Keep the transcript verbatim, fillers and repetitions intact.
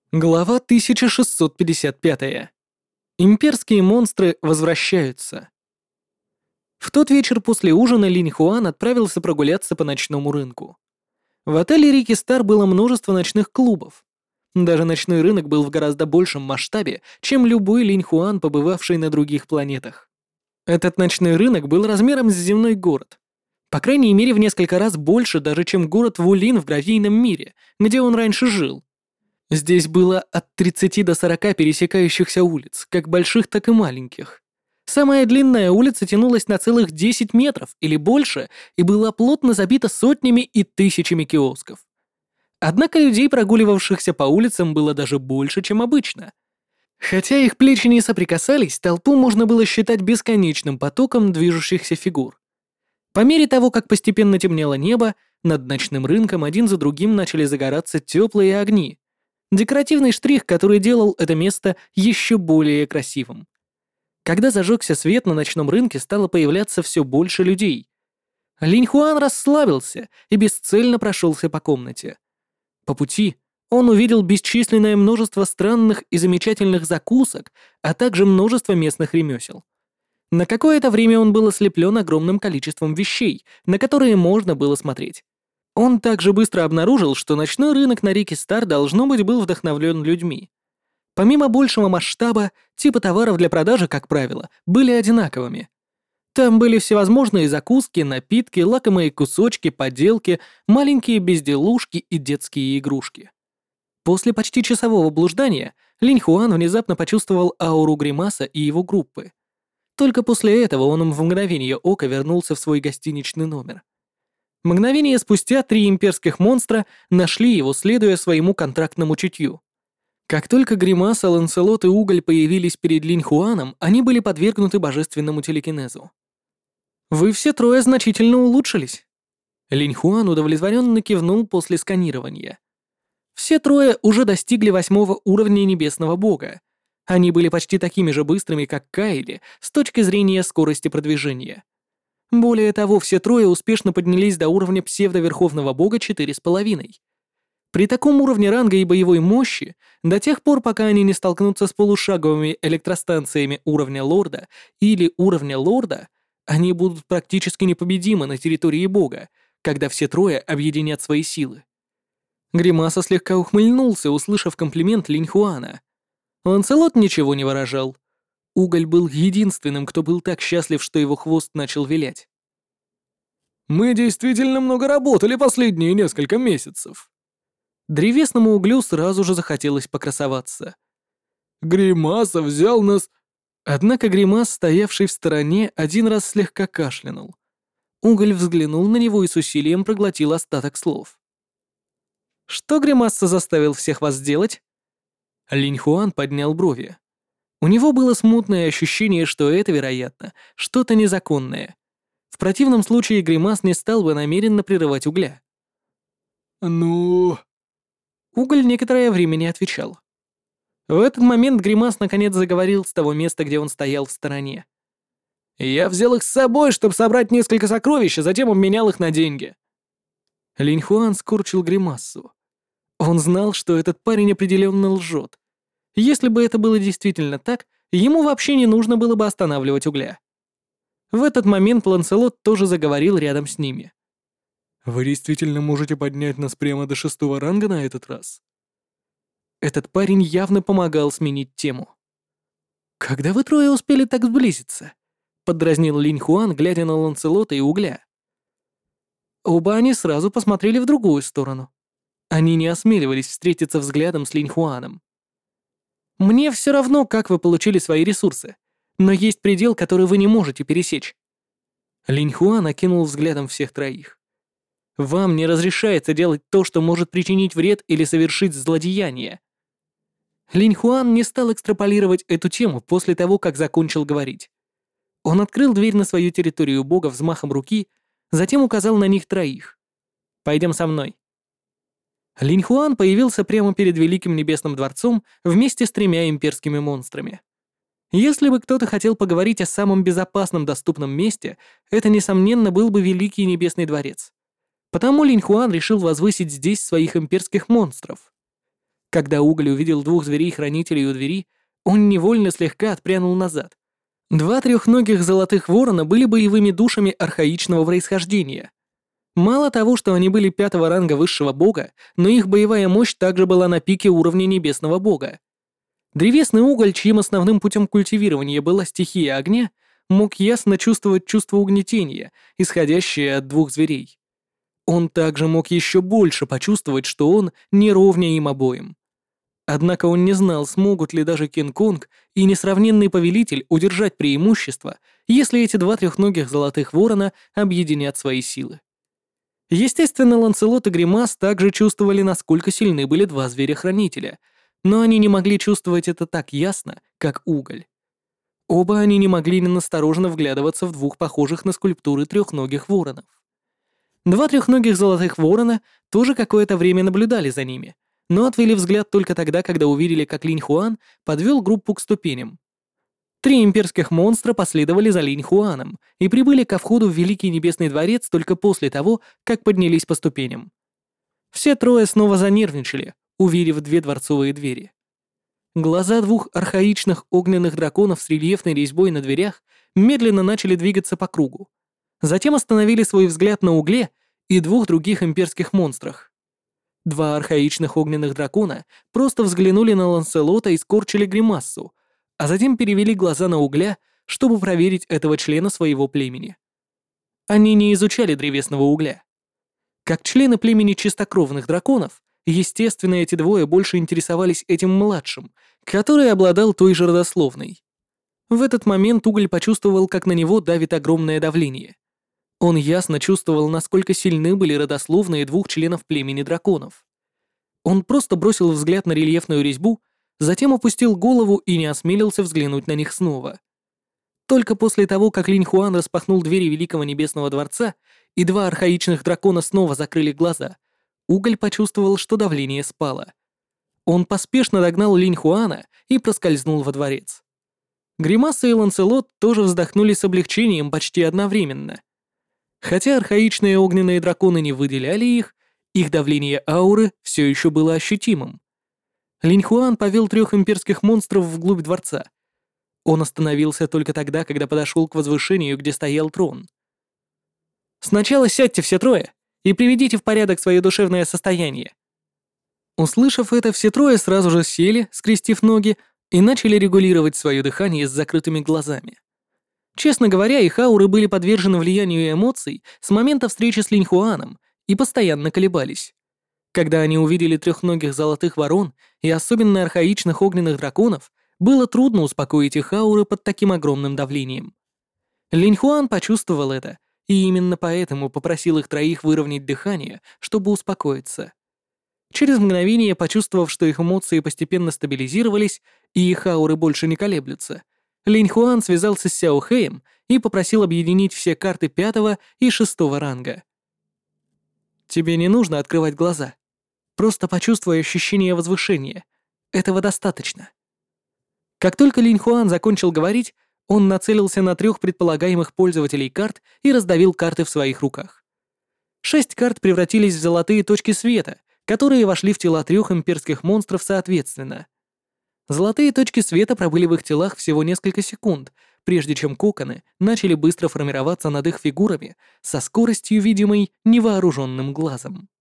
Глава тысяча шестьсот пятьдесят пятая. Имперские монстры возвращаются. В тот вечер после ужина Линь Хуан отправился прогуляться по ночному рынку. В отеле Рики Стар было множество ночных клубов. Даже ночной рынок был в гораздо большем масштабе, чем любой Линь Хуан, побывавший на других планетах. Этот ночной рынок был размером с земной город. По крайней мере, в несколько раз больше даже, чем город Вулин в гравийном мире, где он раньше жил. Здесь было от тридцати до сорока пересекающихся улиц, как больших, так и маленьких. Самая длинная улица тянулась на целых десять метров или больше и была плотно забита сотнями и тысячами киосков. Однако людей, прогуливавшихся по улицам, было даже больше, чем обычно. Хотя их плечи не соприкасались, толпу можно было считать бесконечным потоком движущихся фигур. По мере того, как постепенно темнело небо, над ночным рынком один за другим начали загораться теплые огни. Декоративный штрих, который делал это место еще более красивым. Когда зажегся свет, на ночном рынке стало появляться все больше людей. Линь Хуан расслабился и бесцельно прошелся по комнате. По пути он увидел бесчисленное множество странных и замечательных закусок, а также множество местных ремесел. На какое-то время он был ослеплен огромным количеством вещей, на которые можно было смотреть. Он также быстро обнаружил, что ночной рынок на Рике Стар должно быть был вдохновлен людьми. Помимо большего масштаба, типы товаров для продажи, как правило, были одинаковыми. Там были всевозможные закуски, напитки, лакомые кусочки, поделки, маленькие безделушки и детские игрушки. После почти часового блуждания Линь Хуан внезапно почувствовал ауру Гримаса и его группы. Только после этого он в мгновение ока вернулся в свой гостиничный номер. Мгновение спустя три имперских монстра нашли его, следуя своему контрактному чутью. Как только Гримаса, Ланселот и Уголь появились перед Линь Хуаном, они были подвергнуты божественному телекинезу. «Вы все трое значительно улучшились». Линь Хуан удовлетворенно кивнул после сканирования. Все трое уже достигли восьмого уровня небесного бога. Они были почти такими же быстрыми, как Кайли, с точки зрения скорости продвижения. Более того, все трое успешно поднялись до уровня псевдоверховного бога четыре с половиной. При таком уровне ранга и боевой мощи, до тех пор, пока они не столкнутся с полушаговыми электростанциями уровня лорда или уровня лорда, они будут практически непобедимы на территории бога, когда все трое объединят свои силы. Гримаса слегка ухмыльнулся, услышав комплимент Линь Хуана. Ланселот ничего не выражал. Уголь был единственным, кто был так счастлив, что его хвост начал вилять. «Мы действительно много работали последние несколько месяцев». Древесному углю сразу же захотелось покрасоваться. «Гримаса взял нас...» Однако Гримас, стоявший в стороне, один раз слегка кашлянул. Уголь взглянул на него и с усилием проглотил остаток слов. «Что Гримаса заставил всех вас сделать?» Линь Хуан поднял брови. У него было смутное ощущение, что это, вероятно, что-то незаконное. В противном случае Гримас не стал бы намеренно прерывать Угля. «Ну...» Уголь некоторое время не отвечал. В этот момент Гримас наконец заговорил с того места, где он стоял в стороне. «Я взял их с собой, чтобы собрать несколько сокровищ, а затем обменял их на деньги». Линь Хуан скорчил гримассу. Он знал, что этот парень определенно лжет. Если бы это было действительно так, ему вообще не нужно было бы останавливать Угля. В этот момент Ланселот тоже заговорил рядом с ними. «Вы действительно можете поднять нас прямо до шестого ранга на этот раз?» Этот парень явно помогал сменить тему. «Когда вы трое успели так сблизиться?» — поддразнил Линь Хуан, глядя на Ланселота и Угля. Оба они сразу посмотрели в другую сторону. Они не осмеливались встретиться взглядом с Линь Хуаном. «Мне все равно, как вы получили свои ресурсы, но есть предел, который вы не можете пересечь». Линь Хуан окинул взглядом всех троих. «Вам не разрешается делать то, что может причинить вред или совершить злодеяние». Линь Хуан не стал экстраполировать эту тему после того, как закончил говорить. Он открыл дверь на свою территорию бога взмахом руки, затем указал на них троих. «Пойдем со мной». Линь Хуан появился прямо перед Великим Небесным Дворцом вместе с тремя имперскими монстрами. Если бы кто-то хотел поговорить о самом безопасном доступном месте, это, несомненно, был бы Великий Небесный Дворец. Потому Линь Хуан решил возвысить здесь своих имперских монстров. Когда Уголь увидел двух зверей-хранителей у двери, он невольно слегка отпрянул назад. Два трехногих золотых ворона были боевыми душами архаичного происхождения. Мало того, что они были пятого ранга высшего бога, но их боевая мощь также была на пике уровня небесного бога. Древесный уголь, чьим основным путем культивирования была стихия огня, мог ясно чувствовать чувство угнетения, исходящее от двух зверей. Он также мог еще больше почувствовать, что он не ровня им обоим. Однако он не знал, смогут ли даже Кинг-Конг и несравненный повелитель удержать преимущество, если эти два трехногих золотых ворона объединят свои силы. Естественно, Ланселот и Гримас также чувствовали, насколько сильны были два зверя-хранителя, но они не могли чувствовать это так ясно, как Уголь. Оба они не могли ненастороженно вглядываться в двух похожих на скульптуры трехногих воронов. Два трехногих золотых ворона тоже какое-то время наблюдали за ними, но отвели взгляд только тогда, когда увидели, как Линь Хуан подвел группу к ступеням. Три имперских монстра последовали за Линь Хуаном и прибыли ко входу в Великий Небесный Дворец только после того, как поднялись по ступеням. Все трое снова занервничали, увидев две дворцовые двери. Глаза двух архаичных огненных драконов с рельефной резьбой на дверях медленно начали двигаться по кругу. Затем остановили свой взгляд на Угле и двух других имперских монстрах. Два архаичных огненных дракона просто взглянули на Ланселота и скорчили гримассу, а затем перевели глаза на Угля, чтобы проверить этого члена своего племени. Они не изучали древесного угля. Как члены племени чистокровных драконов, естественно, эти двое больше интересовались этим младшим, который обладал той же родословной. В этот момент Уголь почувствовал, как на него давит огромное давление. Он ясно чувствовал, насколько сильны были родословные двух членов племени драконов. Он просто бросил взгляд на рельефную резьбу, затем опустил голову и не осмелился взглянуть на них снова. Только после того, как Линь Хуан распахнул двери Великого Небесного Дворца и два архаичных дракона снова закрыли глаза, Уголь почувствовал, что давление спало. Он поспешно догнал Линь Хуана и проскользнул во дворец. Гримаса и Ланселот тоже вздохнули с облегчением почти одновременно. Хотя архаичные огненные драконы не выделяли их, их давление ауры все еще было ощутимым. Линь Хуан повел трех имперских монстров вглубь дворца. Он остановился только тогда, когда подошел к возвышению, где стоял трон. «Сначала сядьте все трое и приведите в порядок свое душевное состояние». Услышав это, все трое сразу же сели, скрестив ноги, и начали регулировать свое дыхание с закрытыми глазами. Честно говоря, их ауры были подвержены влиянию эмоций с момента встречи с Линь Хуаном и постоянно колебались. Когда они увидели трехногих золотых ворон и особенно архаичных огненных драконов, было трудно успокоить их ауры под таким огромным давлением. Линь Хуан почувствовал это, и именно поэтому попросил их троих выровнять дыхание, чтобы успокоиться. Через мгновение, почувствовав, что их эмоции постепенно стабилизировались и их ауры больше не колеблются, Линь Хуан связался с Сяо Хэем и попросил объединить все карты пятого и шестого ранга. «Тебе не нужно открывать глаза. Просто почувствуй ощущение возвышения. Этого достаточно». Как только Линь Хуан закончил говорить, он нацелился на трех предполагаемых пользователей карт и раздавил карты в своих руках. Шесть карт превратились в золотые точки света, которые вошли в тела трех имперских монстров соответственно. Золотые точки света пробыли в их телах всего несколько секунд, прежде чем коконы начали быстро формироваться над их фигурами со скоростью, видимой невооруженным глазом.